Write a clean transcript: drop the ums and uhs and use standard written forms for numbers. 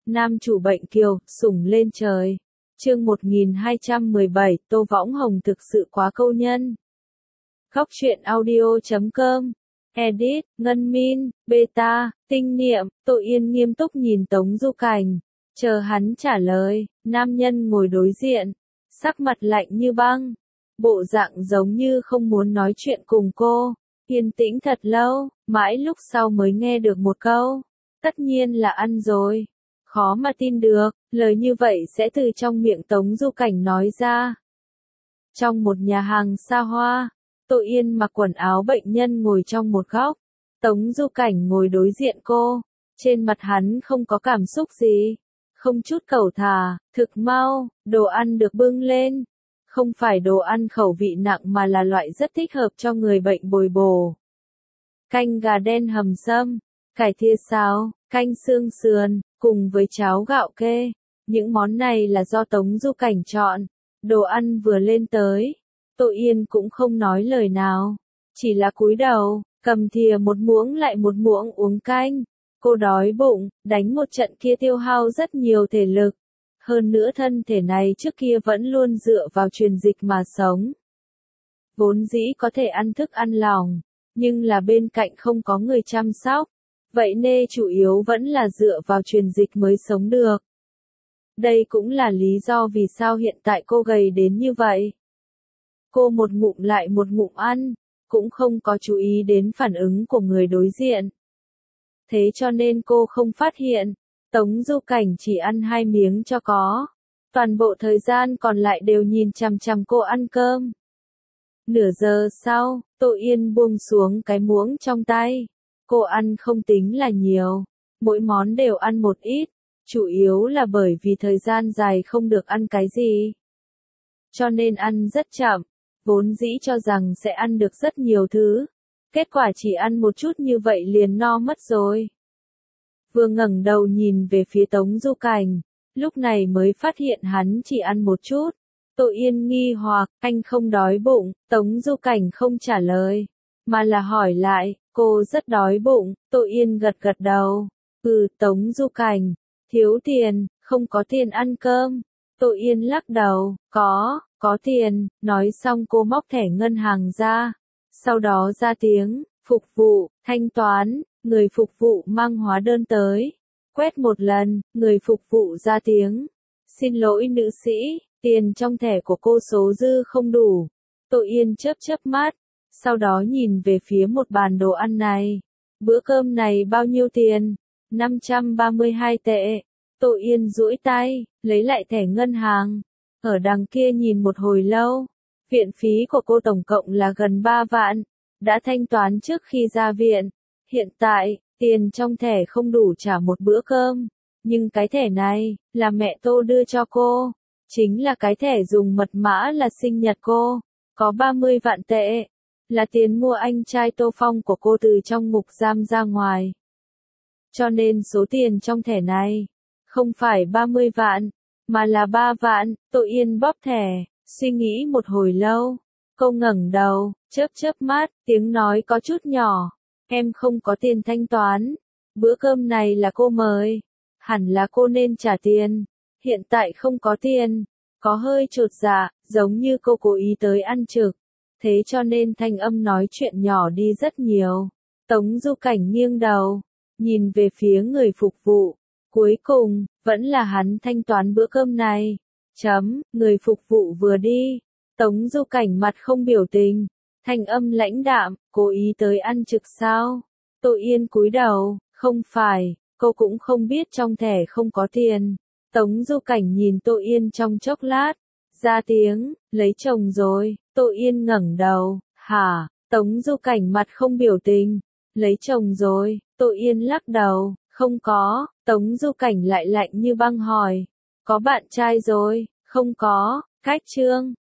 Nam chủ bệnh kiều, sủng lên trời. Chương 1217, Tô Võng Hồng thực sự quá câu nhân. Góc truyện audio.com. Edit, Ngân Min, Beta, Tinh Niệm. Tô Yên nghiêm túc nhìn Tống Du Cảnh, chờ hắn trả lời. Nam nhân ngồi đối diện, sắc mặt lạnh như băng, bộ dạng giống như không muốn nói chuyện cùng cô. Yên tĩnh thật lâu, mãi lúc sau mới nghe được một câu. Tất nhiên là ăn rồi. Khó mà tin được, lời như vậy sẽ từ trong miệng Tống Du Cảnh nói ra. Trong một nhà hàng xa hoa, Tô Yên mặc quần áo bệnh nhân ngồi trong một góc. Tống Du Cảnh ngồi đối diện cô. Trên mặt hắn không có cảm xúc gì. Không chút cẩu thả, thực mau, đồ ăn được bưng lên. Không phải đồ ăn khẩu vị nặng mà là loại rất thích hợp cho người bệnh bồi bổ. Canh gà đen hầm sâm, cải thìa xào, canh xương sườn, cùng với cháo gạo kê. Những món này là do Tống Du Cảnh chọn. Đồ ăn vừa lên tới, Tô Yên cũng không nói lời nào. Chỉ là cúi đầu, cầm thìa một muỗng lại một muỗng uống canh. Cô đói bụng, đánh một trận kia tiêu hao rất nhiều thể lực. Hơn nữa thân thể này trước kia vẫn luôn dựa vào truyền dịch mà sống. Vốn dĩ có thể ăn thức ăn lỏng, nhưng là bên cạnh không có người chăm sóc. Vậy nên chủ yếu vẫn là dựa vào truyền dịch mới sống được. Đây cũng là lý do vì sao hiện tại cô gầy đến như vậy. Cô một ngụm lại một ngụm ăn, cũng không có chú ý đến phản ứng của người đối diện. Thế cho nên cô không phát hiện, Tống Du Cảnh chỉ ăn 2 miếng cho có. Toàn bộ thời gian còn lại đều nhìn chằm chằm cô ăn cơm. Nửa giờ sau, Tô Yên buông xuống cái muỗng trong tay. Cô ăn không tính là nhiều, mỗi món đều ăn một ít, chủ yếu là bởi vì thời gian dài không được ăn cái gì. Cho nên ăn rất chậm, vốn dĩ cho rằng sẽ ăn được rất nhiều thứ. Kết quả chỉ ăn một chút như vậy liền no mất rồi. Vừa ngẩng đầu nhìn về phía Tống Du Cảnh, lúc này mới phát hiện hắn chỉ ăn một chút. Tô Yên nghi hoặc, anh không đói bụng, Tống Du Cảnh không trả lời, mà là hỏi lại, cô rất đói bụng. Tô Yên gật gật đầu. Tống Du Cảnh, thiếu tiền, không có tiền ăn cơm. Tô Yên lắc đầu, có tiền. Nói xong cô móc thẻ ngân hàng ra, sau đó ra tiếng, phục vụ, thanh toán. Người phục vụ mang hóa đơn tới, quét một lần, người phục vụ ra tiếng, xin lỗi nữ sĩ, tiền trong thẻ của cô số dư không đủ. Tô Yên chớp chớp mắt, sau đó nhìn về phía một bàn đồ ăn này. Bữa cơm này bao nhiêu tiền? 532 tệ. Tô Yên duỗi tay, lấy lại thẻ ngân hàng. Ở đằng kia nhìn một hồi lâu. Viện phí của cô tổng cộng là gần 3 vạn. Đã thanh toán trước khi ra viện. Hiện tại, tiền trong thẻ không đủ trả một bữa cơm. Nhưng cái thẻ này, là mẹ Tô đưa cho cô. Chính là cái thẻ dùng mật mã là sinh nhật cô. Có 30 vạn tệ. Là tiền mua anh trai Tô Phong của cô từ trong ngục giam ra ngoài. Cho nên số tiền trong thẻ này, không phải 30 vạn, mà là 3 vạn. Tô Yên bóp thẻ, suy nghĩ một hồi lâu. Cô ngẩng đầu, chớp chớp mắt, tiếng nói có chút nhỏ. Em không có tiền thanh toán. Bữa cơm này là cô mời. Hẳn là cô nên trả tiền. Hiện tại không có tiền. Có hơi chột dạ, giống như cô cố ý tới ăn trực. Thế cho nên thanh âm nói chuyện nhỏ đi rất nhiều. Tống Du Cảnh nghiêng đầu, nhìn về phía người phục vụ. Cuối cùng, vẫn là hắn thanh toán bữa cơm này. Người phục vụ vừa đi. Tống Du Cảnh mặt không biểu tình. Thanh âm lãnh đạm, cố ý tới ăn trực sao? Tô Yên cúi đầu, không phải, cô cũng không biết trong thẻ không có tiền. Tống Du Cảnh nhìn Tô Yên trong chốc lát, ra tiếng, lấy chồng rồi. Tô Yên ngẩng đầu, hả? Tống Du Cảnh mặt không biểu tình, lấy chồng rồi. Tô Yên lắc đầu, không có. Tống Du Cảnh lại lạnh như băng hỏi, có bạn trai rồi? Không có. Cách chương